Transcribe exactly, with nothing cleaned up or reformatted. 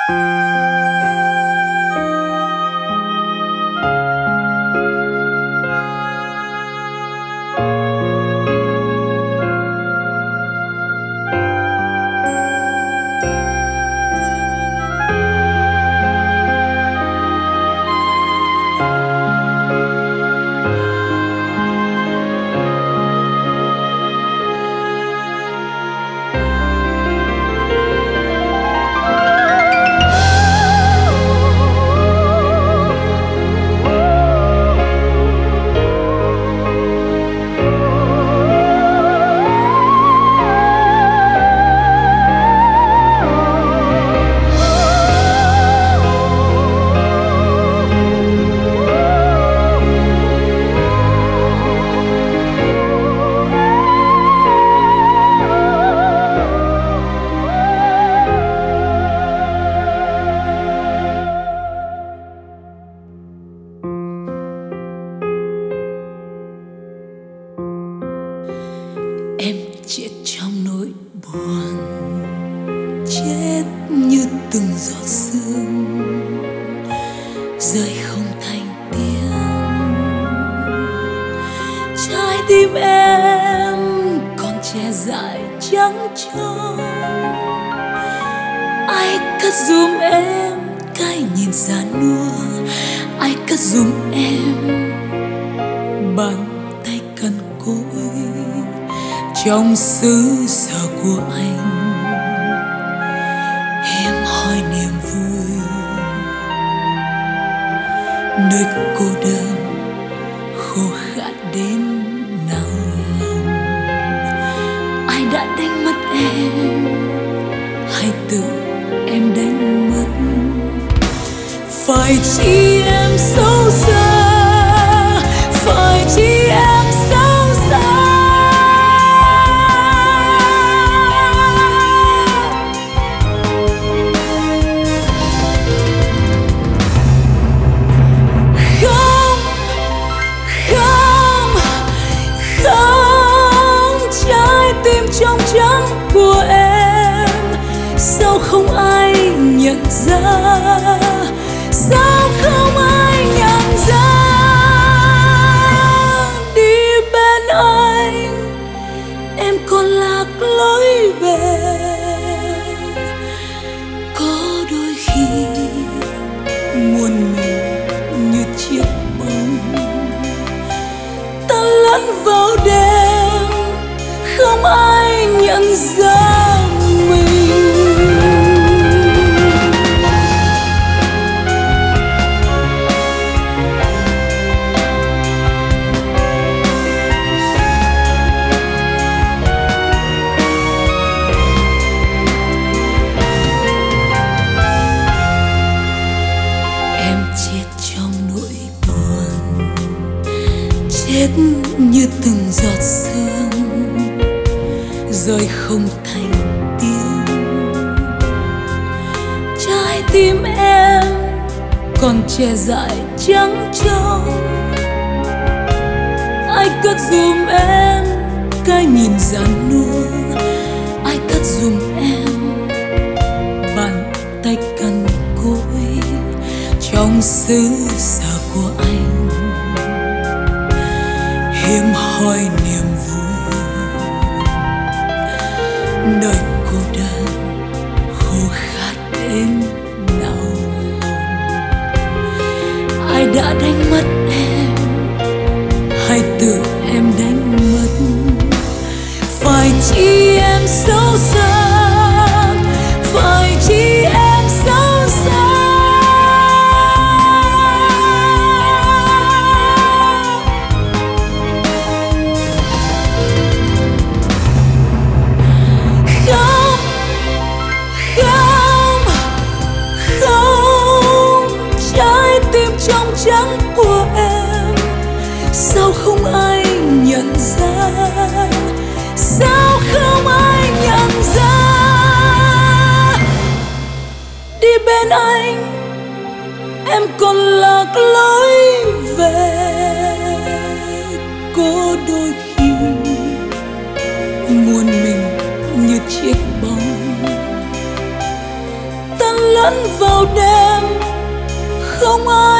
Em chết trong nỗi buồn, chết như từng giọt sương rơi không thành tiếng. Trái tim em còn trẻ dại trắng trâu, ai cất giùm em cái nhìn già nua, ai cất giùm em bàn tay cằn cỗi trong xứ sở của anh. Hiếm hoi niềm vui nơi cô đơn khô khát đến nao lòng. Ai đã đánh mất em hay tự em đánh mất? Phải chi em xấu xa, phải chi em xấu xa? Không, không, không, trái tim trong trắng của em sao không ai nhận ra? Sao không ai nhận ra? Đi bên anh em còn lạc lối về. Có đôi khi muôn mình như chiếc bóng ta lẫn vào đêm, không ai nhận ra mình. Chết như từng giọt sương rơi không thành tiếng. Trái tim em còn trẻ dại trắng trâu, ai cất giùm em cái nhìn già nua, ai cất giùm em bàn tay cằn cỗi trong xứ sở của anh. Hiếm hoi niềm vui nơi cô đơn khô khát đến nao lòng. Ai đã đánh mất em hay tự em đánh mất? Phải chi em xấu xa, phải chi em xấu xa? Trắng của em sao không ai nhận ra? Sao không ai nhận ra? Đi bên anh em còn lạc lối về. Có đôi khi muôn mình như chiếc bóng ta lẫn dẫn vào đêm không ai